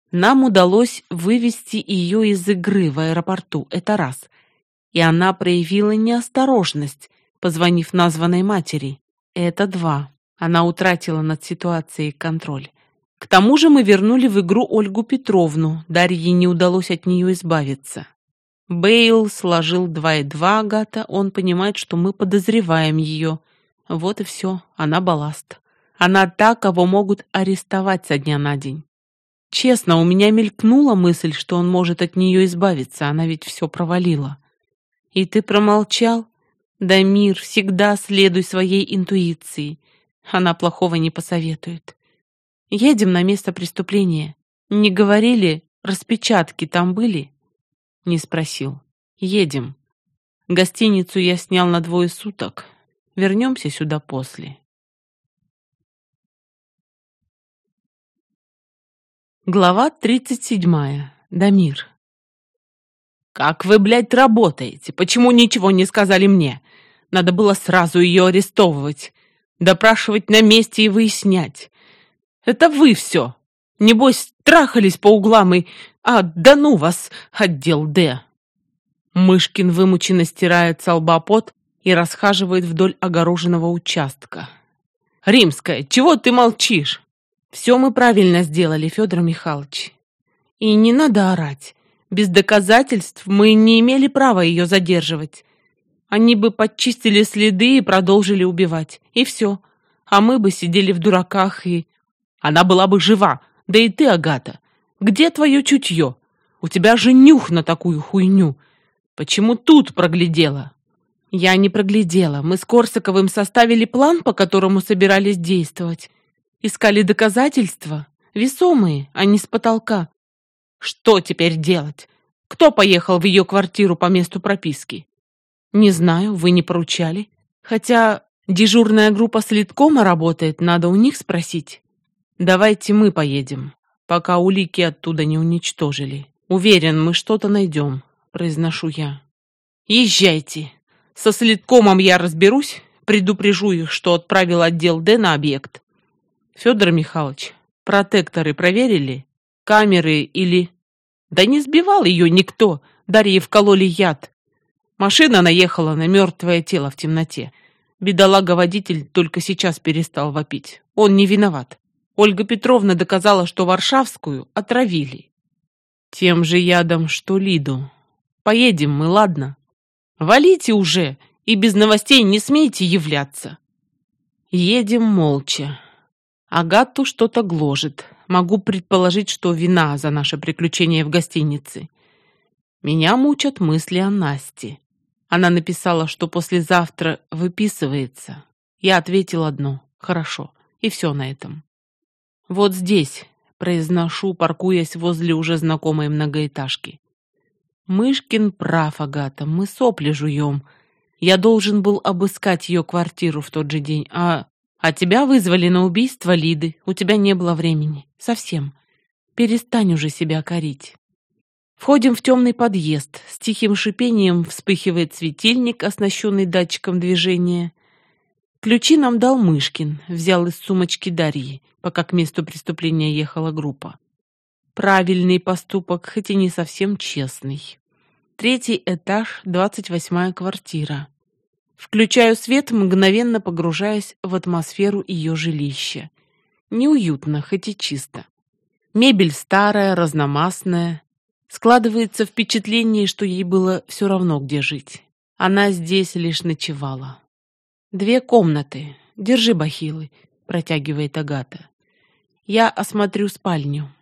Нам удалось вывести ее из игры в аэропорту, это раз. И она проявила неосторожность, позвонив названной матери. Это два. Она утратила над ситуацией контроль. К тому же мы вернули в игру Ольгу Петровну, Дарье не удалось от нее избавиться. Бейл сложил 2 и 2, Агата, он понимает, что мы подозреваем ее. Вот и все, она балласт. Она та, кого могут арестовать со дня на день. Честно, у меня мелькнула мысль, что он может от нее избавиться, она ведь все провалила. И ты промолчал? Дамир, всегда следуй своей интуиции. Она плохого не посоветует. Едем на место преступления. Не говорили, распечатки там были? Не спросил. Едем. Гостиницу я снял на 2 суток. Вернемся сюда после. Глава 37. Дамир. «Как вы, блядь, работаете? Почему ничего не сказали мне? Надо было сразу ее арестовывать, допрашивать на месте и выяснять. Это вы все. Небось, трахались по углам и... да ну вас, отдел Д». Мышкин вымученно стирает со лба пот и расхаживает вдоль огороженного участка. «Римская, чего ты молчишь?» «Все мы правильно сделали, Федор Михайлович. И не надо орать. Без доказательств мы не имели права ее задерживать. Они бы подчистили следы и продолжили убивать. И все. А мы бы сидели в дураках и... Она была бы жива. Да и ты, Агата. Где твое чутье? У тебя же нюх на такую хуйню. Почему тут проглядела?» «Я не проглядела. Мы с Корсаковым составили план, по которому собирались действовать. Искали доказательства. Весомые, а не с потолка. Что теперь делать? Кто поехал в ее квартиру по месту прописки?» «Не знаю, вы не поручали. Хотя дежурная группа следкома работает, надо у них спросить». «Давайте мы поедем, пока улики оттуда не уничтожили. Уверен, мы что-то найдем», — произношу я. «Езжайте. Со следкомом я разберусь, предупрежу их, что отправил отдел Д на объект. Федор Михайлович, протекторы проверили? Камеры или...» «Да не сбивал ее никто. Дарье вкололи яд. Машина наехала на мертвое тело в темноте. Бедолага-водитель только сейчас перестал вопить. Он не виноват. Ольга Петровна доказала, что Варшавскую отравили. Тем же ядом, что Лиду. Поедем мы, ладно? Валите уже и без новостей не смейте являться». Едем молча. Агату что-то гложет. Могу предположить, что вина за наше приключение в гостинице. Меня мучат мысли о Насте. Она написала, что послезавтра выписывается. Я ответил одно: хорошо, и все на этом. «Вот здесь», — произношу, паркуясь возле уже знакомой многоэтажки. Мышкин прав, Агата, мы сопли жуем. Я должен был обыскать ее квартиру в тот же день, а тебя вызвали на убийство Лиды. У тебя не было времени. Совсем. Перестань уже себя корить». Входим в темный подъезд. С тихим шипением вспыхивает светильник, оснащенный датчиком движения. Ключи нам дал Мышкин, взял из сумочки Дарьи, пока к месту преступления ехала группа. Правильный поступок, хоть и не совсем честный. 3-й этаж, 28-я квартира. Включаю свет, мгновенно погружаясь в атмосферу ее жилища. Неуютно, хоть и чисто. Мебель старая, разномастная. Складывается впечатление, что ей было все равно, где жить. Она здесь лишь ночевала. 2 комнаты. Держи бахилы, протягивает Агата. Я осмотрю спальню.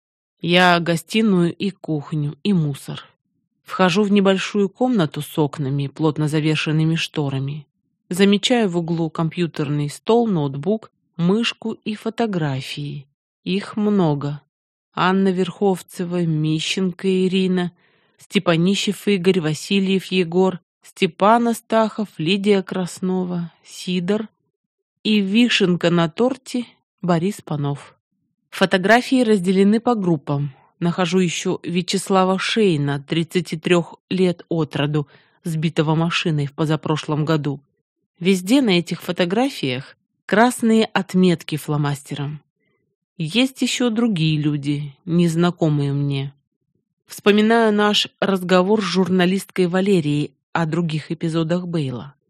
Я гостиную и кухню, и мусор. Вхожу в небольшую комнату с окнами, плотно завешенными шторами. Замечаю в углу компьютерный стол, ноутбук, мышку и фотографии. Их много. Анна Верховцева, Мищенко Ирина, Степанищев Игорь, Васильев Егор, Степан Астахов, Лидия Краснова, Сидор и вишенка на торте Борис Панов. Фотографии разделены по группам. Нахожу еще Вячеслава Шейна, 33 лет от роду, сбитого машиной в позапрошлом году. Везде на этих фотографиях красные отметки фломастером. Есть еще другие люди, незнакомые мне. Вспоминаю наш разговор с журналисткой Валерией о других эпизодах Бейла.